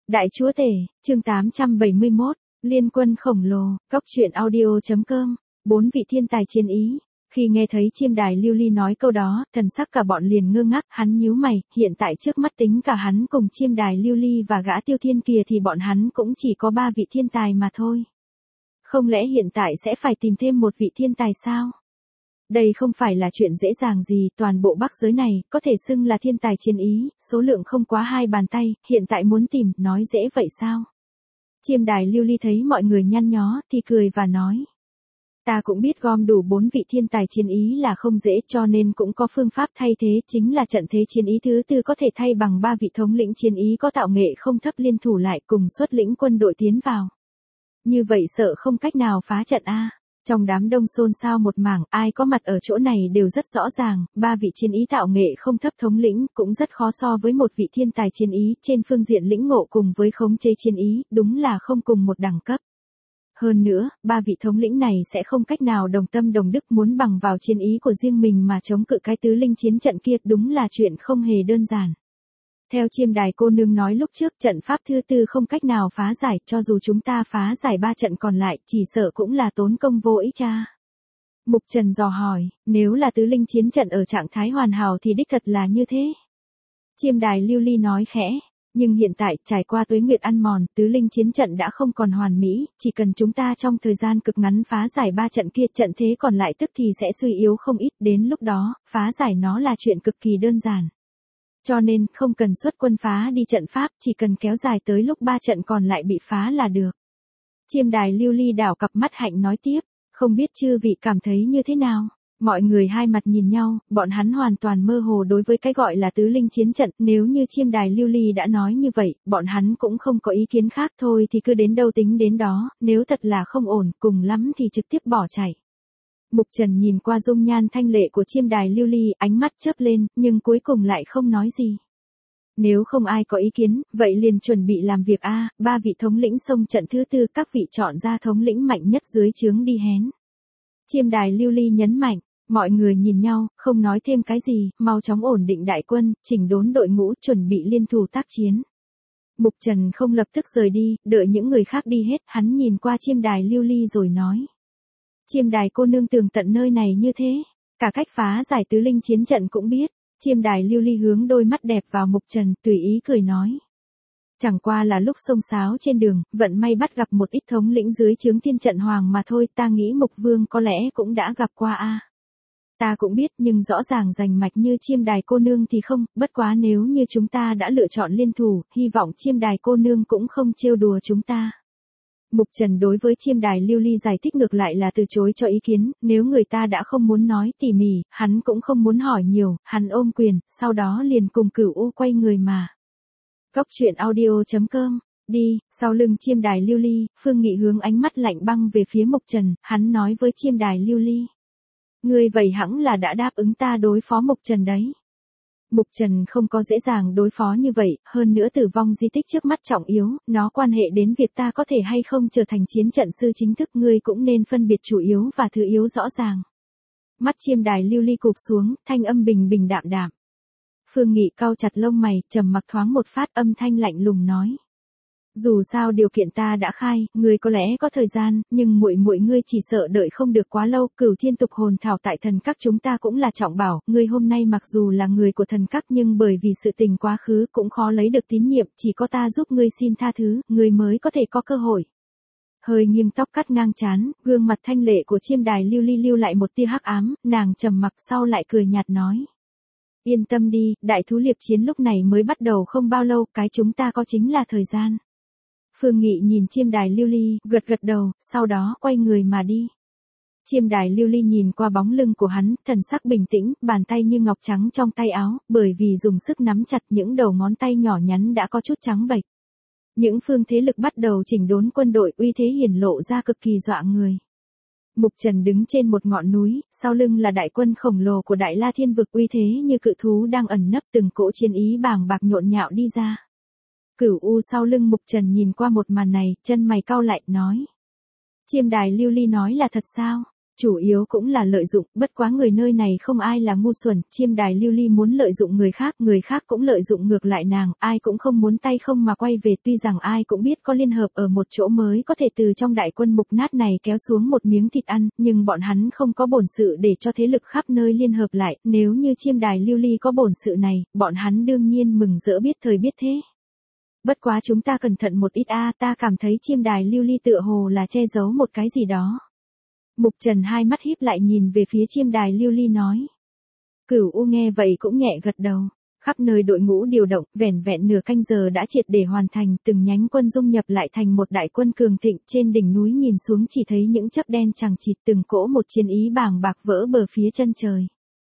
Đại chúa tể, chương 871, Liên quân khổng lồ, Cốc truyện audio.com, 4 vị thiên tài chiến ý. Khi nghe thấy chiêm đài lưu ly nói câu đó, thần sắc cả bọn liền ngơ ngác, hắn nhíu mày, hiện tại trước mắt tính cả hắn cùng chiêm đài lưu ly và gã tiêu thiên kia thì bọn hắn cũng chỉ có 3 vị thiên tài mà thôi. Không lẽ hiện tại sẽ phải tìm thêm một vị thiên tài sao? Đây không phải là chuyện dễ dàng gì, toàn bộ Bắc giới này, có thể xưng là thiên tài chiến ý, số lượng không quá 2 bàn tay, hiện tại muốn tìm, nói dễ vậy sao? Chiêm đài lưu ly thấy mọi người nhăn nhó, thì cười và nói. Ta cũng biết gom đủ 4 vị thiên tài chiến ý là không dễ cho nên cũng có phương pháp thay thế, chính là trận thế chiến ý thứ tư có thể thay bằng 3 vị thống lĩnh chiến ý có tạo nghệ không thấp liên thủ lại cùng xuất lĩnh quân đội tiến vào. Như vậy sợ không cách nào phá trận a. Trong đám đông xôn xao một mảng, ai có mặt ở chỗ này đều rất rõ ràng, 3 vị chiến ý tạo nghệ không thấp thống lĩnh cũng rất khó so với một vị thiên tài chiến ý trên phương diện lĩnh ngộ cùng với khống chế chiến ý, đúng là không cùng một đẳng cấp. Hơn nữa, 3 vị thống lĩnh này sẽ không cách nào đồng tâm đồng đức muốn bằng vào chiến ý của riêng mình mà chống cự cái tứ linh chiến trận kia, đúng là chuyện không hề đơn giản. Theo chiêm đài cô nương nói lúc trước, trận pháp thứ tư không cách nào phá giải, cho dù chúng ta phá giải 3 trận còn lại, chỉ sợ cũng là tốn công vô ích cha. Mục Trần dò hỏi, nếu là tứ linh chiến trận ở trạng thái hoàn hảo thì đích thật là như thế. Chiêm đài lưu ly nói khẽ, nhưng hiện tại, trải qua tuế nguyệt ăn mòn, tứ linh chiến trận đã không còn hoàn mỹ, chỉ cần chúng ta trong thời gian cực ngắn phá giải 3 trận kia, trận thế còn lại tức thì sẽ suy yếu không ít, đến lúc đó, phá giải nó là chuyện cực kỳ đơn giản. Cho nên, không cần xuất quân phá đi trận pháp, chỉ cần kéo dài tới lúc 3 trận còn lại bị phá là được. Chiêm đài lưu ly đảo cặp mắt hạnh nói tiếp, không biết chư vị cảm thấy như thế nào? Mọi người hai mặt nhìn nhau, bọn hắn hoàn toàn mơ hồ đối với cái gọi là tứ linh chiến trận, nếu như chiêm đài lưu ly đã nói như vậy, bọn hắn cũng không có ý kiến khác, thôi thì cứ đến đâu tính đến đó, nếu thật là không ổn, cùng lắm thì trực tiếp bỏ chạy. Mục Trần nhìn qua dung nhan thanh lệ của chiêm đài lưu ly, ánh mắt chớp lên, nhưng cuối cùng lại không nói gì. Nếu không ai có ý kiến, vậy liền chuẩn bị làm việc a. 3 vị thống lĩnh xông trận thứ tư, các vị chọn ra thống lĩnh mạnh nhất dưới trướng đi hén. Chiêm đài lưu ly nhấn mạnh, mọi người nhìn nhau, không nói thêm cái gì, mau chóng ổn định đại quân, chỉnh đốn đội ngũ, chuẩn bị liên thủ tác chiến. Mục Trần không lập tức rời đi, đợi những người khác đi hết, hắn nhìn qua chiêm đài lưu ly rồi nói. Chiêm đài cô nương tường tận nơi này như thế, cả cách phá giải tứ linh chiến trận cũng biết. Chiêm đài lưu ly hướng đôi mắt đẹp vào Mục Trần, tùy ý cười nói. Chẳng qua là lúc xông xáo trên đường, vận may bắt gặp một ít thống lĩnh dưới trướng thiên trận hoàng mà thôi, ta nghĩ Mục Vương có lẽ cũng đã gặp qua a. Ta cũng biết, nhưng rõ ràng rành mạch như chiêm đài cô nương thì không, bất quá nếu như chúng ta đã lựa chọn liên thủ, hy vọng chiêm đài cô nương cũng không trêu đùa chúng ta. Mục Trần đối với chiêm đài lưu ly giải thích ngược lại là từ chối cho ý kiến, nếu người ta đã không muốn nói tỉ mỉ, hắn cũng không muốn hỏi nhiều, hắn ôm quyền, sau đó liền cùng Cửu U quay người mà. Cốc truyện audio.com, đi, sau lưng chiêm đài lưu ly, Phương Nghị hướng ánh mắt lạnh băng về phía Mục Trần, hắn nói với chiêm đài lưu ly. Ngươi vậy hẳn là đã đáp ứng ta đối phó Mục Trần đấy. Mục Trần không có dễ dàng đối phó như vậy, hơn nữa tử vong di tích trước mắt trọng yếu, nó quan hệ đến việc ta có thể hay không trở thành chiến trận sư chính thức, ngươi cũng nên phân biệt chủ yếu và thứ yếu rõ ràng. Mắt chiêm đài lưu ly cụp xuống, thanh âm bình bình đạm đạm. Phương Nghị cau chặt lông mày, trầm mặc thoáng một phát, âm thanh lạnh lùng nói. Dù sao điều kiện ta đã khai, ngươi có lẽ có thời gian, nhưng muội ngươi chỉ sợ đợi không được quá lâu, Cửu Thiên Tục Hồn Thảo tại thần các chúng ta cũng là trọng bảo, ngươi hôm nay mặc dù là người của thần các nhưng bởi vì sự tình quá khứ cũng khó lấy được tín nhiệm, chỉ có ta giúp ngươi xin tha thứ, ngươi mới có thể có cơ hội. Hơi nghiêng tóc cắt ngang trán, gương mặt thanh lệ của chiêm đài lưu ly lưu lại một tia hắc ám, nàng trầm mặc sau lại cười nhạt nói. Yên tâm đi, đại thú liệp chiến lúc này mới bắt đầu không bao lâu, cái chúng ta có chính là thời gian. Phương Nghị nhìn chiêm đài lưu ly, gật gật đầu, sau đó quay người mà đi. Chiêm đài lưu ly nhìn qua bóng lưng của hắn, thần sắc bình tĩnh, bàn tay như ngọc trắng trong tay áo, bởi vì dùng sức nắm chặt những đầu ngón tay nhỏ nhắn đã có chút trắng bệch. Những phương thế lực bắt đầu chỉnh đốn quân đội, uy thế hiển lộ ra cực kỳ dọa người. Mục Trần đứng trên một ngọn núi, sau lưng là đại quân khổng lồ của Đại La Thiên vực, uy thế như cự thú đang ẩn nấp, từng cỗ chiến ý bàng bạc nhộn nhạo đi ra. Cửu U sau lưng Mục Trần nhìn qua một màn này, chân mày cau lại, nói. Chiêm đài lưu ly nói là thật sao? chủ yếu cũng là lợi dụng, bất quá người nơi này không ai là ngu xuẩn, chiêm đài lưu ly muốn lợi dụng người khác cũng lợi dụng ngược lại nàng, ai cũng không muốn tay không mà quay về, tuy rằng ai cũng biết có liên hợp ở một chỗ mới có thể từ trong đại quân mục nát này kéo xuống một miếng thịt ăn, nhưng bọn hắn không có bổn sự để cho thế lực khắp nơi liên hợp lại, nếu như chiêm đài lưu ly có bổn sự này, bọn hắn đương nhiên mừng rỡ biết thời biết thế. Bất quá chúng ta cẩn thận một ít ta cảm thấy chiêm đài lưu ly tựa hồ là che giấu một cái gì đó. Mục Trần hai mắt híp lại nhìn về phía chiêm đài lưu ly nói. Cửu U nghe vậy cũng nhẹ gật đầu. Khắp nơi đội ngũ điều động, vẻn vẹn nửa canh giờ đã triệt để hoàn thành, từng nhánh quân dung nhập lại thành một đại quân cường thịnh, trên đỉnh núi nhìn xuống chỉ thấy những chớp đen chằng chịt, từng cỗ một chiến ý bàng bạc vỡ bờ phía chân trời.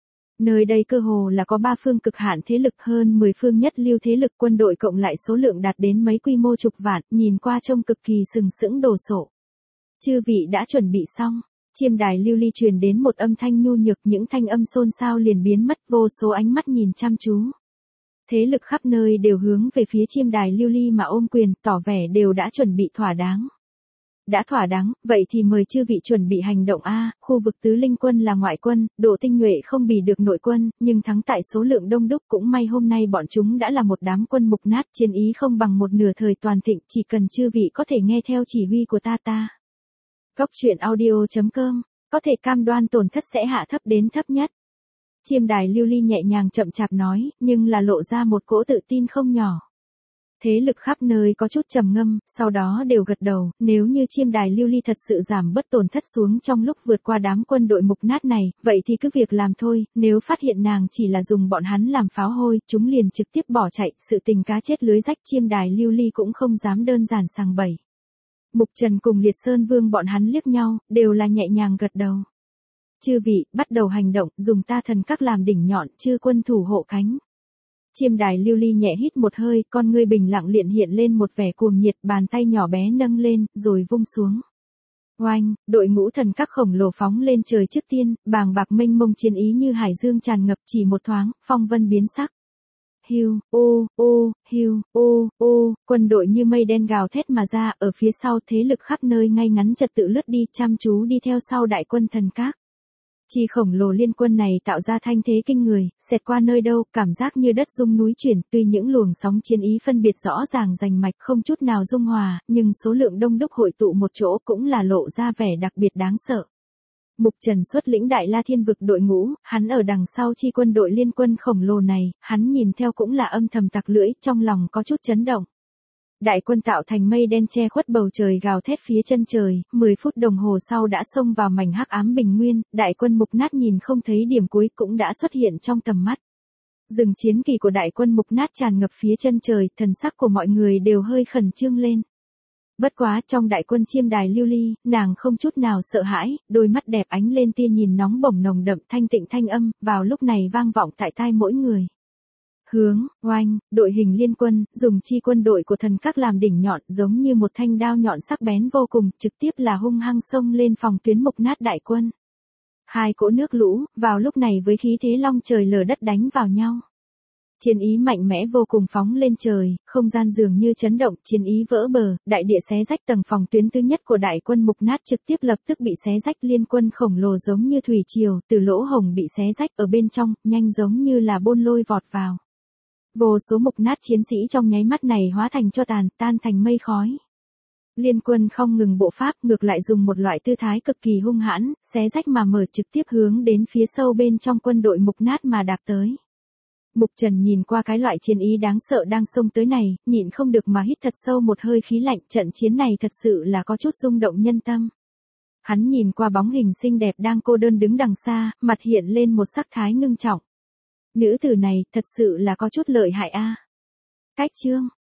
Nơi đây cơ hồ là có 3 phương cực hạn thế lực, hơn 10 phương nhất lưu thế lực, quân đội cộng lại số lượng đạt đến mấy quy mô chục vạn, nhìn qua trông cực kỳ sừng sững đồ sộ. Chư vị đã chuẩn bị xong. Chiêm đài lưu ly truyền đến một âm thanh nhu nhược, những thanh âm xôn xao liền biến mất, vô số ánh mắt nhìn chăm chú. Thế lực khắp nơi đều hướng về phía chiêm đài lưu ly mà ôm quyền, tỏ vẻ đều đã chuẩn bị thỏa đáng. Đã thỏa đáng, vậy thì mời chư vị chuẩn bị hành động a. Khu vực tứ linh quân là ngoại quân, độ tinh nhuệ không bì được nội quân, nhưng thắng tại số lượng đông đúc, cũng may hôm nay bọn chúng đã là một đám quân mục nát, chiến ý không bằng một nửa thời toàn thịnh, chỉ cần chư vị có thể nghe theo chỉ huy của ta. Góc truyện audio.com, có thể cam đoan tổn thất sẽ hạ thấp đến thấp nhất. Chiêm đài lưu ly nhẹ nhàng chậm chạp nói, nhưng là lộ ra một cỗ tự tin không nhỏ. Thế lực khắp nơi có chút trầm ngâm, sau đó đều gật đầu, nếu như chiêm đài lưu ly thật sự giảm bớt tổn thất xuống trong lúc vượt qua đám quân đội mục nát này, vậy thì cứ việc làm thôi, nếu phát hiện nàng chỉ là dùng bọn hắn làm pháo hôi, chúng liền trực tiếp bỏ chạy, sự tình cá chết lưới rách, chiêm đài lưu ly cũng không dám đơn giản sằng bậy. Mục Trần cùng Liệt Sơn Vương bọn hắn liếc nhau, đều là nhẹ nhàng gật đầu. Chư vị, bắt đầu hành động, dùng ta thần các làm đỉnh nhọn, chư quân thủ hộ cánh. Chiêm đài lưu ly nhẹ hít một hơi, con ngươi bình lặng hiện lên một vẻ cuồng nhiệt, bàn tay nhỏ bé nâng lên, rồi vung xuống. Oanh, đội ngũ thần các khổng lồ phóng lên trời trước tiên, bàng bạc mênh mông chiến ý như hải dương tràn ngập, chỉ một thoáng, phong vân biến sắc. Hiu, quân đội như mây đen gào thét mà ra, ở phía sau thế lực khắp nơi ngay ngắn trật tự lướt đi, chăm chú đi theo sau đại quân thần các. Chi khổng lồ liên quân này tạo ra thanh thế kinh người, xẹt qua nơi đâu, cảm giác như đất rung núi chuyển, tuy những luồng sóng chiến ý phân biệt rõ ràng rành mạch không chút nào dung hòa, nhưng số lượng đông đúc hội tụ một chỗ cũng là lộ ra vẻ đặc biệt đáng sợ. Mục Trần xuất lĩnh Đại La Thiên vực đội ngũ, hắn ở đằng sau chi quân đội liên quân khổng lồ này, hắn nhìn theo cũng là âm thầm tặc lưỡi, trong lòng có chút chấn động. Đại quân tạo thành mây đen che khuất bầu trời gào thét phía chân trời, 10 phút đồng hồ sau đã xông vào mảnh hắc ám bình nguyên, đại quân mục nát nhìn không thấy điểm cuối cũng đã xuất hiện trong tầm mắt. Rừng chiến kỳ của đại quân mục nát tràn ngập phía chân trời, thần sắc của mọi người đều hơi khẩn trương lên. Bất quá trong đại quân chiêm đài lưu ly, nàng không chút nào sợ hãi, đôi mắt đẹp ánh lên tia nhìn nóng bỏng nồng đậm, thanh tịnh thanh âm, vào lúc này vang vọng tại tai mỗi người. Hướng, oanh, đội hình liên quân, dùng chi quân đội của thần các làm đỉnh nhọn, giống như một thanh đao nhọn sắc bén vô cùng, trực tiếp là hung hăng xông lên phòng tuyến mục nát đại quân. Hai cỗ nước lũ, vào lúc này với khí thế long trời lở đất đánh vào nhau. Chiến ý mạnh mẽ vô cùng phóng lên trời, không gian dường như chấn động, chiến ý vỡ bờ, đại địa xé rách, tầng phòng tuyến thứ nhất của đại quân mục nát trực tiếp lập tức bị xé rách, liên quân khổng lồ giống như thủy triều, từ lỗ hổng bị xé rách ở bên trong, nhanh giống như là bôn lôi vọt vào. Vô số mục nát chiến sĩ trong nháy mắt này hóa thành tro tàn, tan thành mây khói. Liên quân không ngừng bộ pháp, ngược lại dùng một loại tư thái cực kỳ hung hãn, xé rách mà mở, trực tiếp hướng đến phía sâu bên trong quân đội mục nát mà đạp tới. Mục Trần nhìn qua cái loại chiến ý đáng sợ đang xông tới này, nhịn không được mà hít thật sâu một hơi khí lạnh, trận chiến này thật sự là có chút rung động nhân tâm. Hắn nhìn qua bóng hình xinh đẹp đang cô đơn đứng đằng xa, mặt hiện lên một sắc thái ngưng trọng. Nữ tử này thật sự là có chút lợi hại a. Cách chương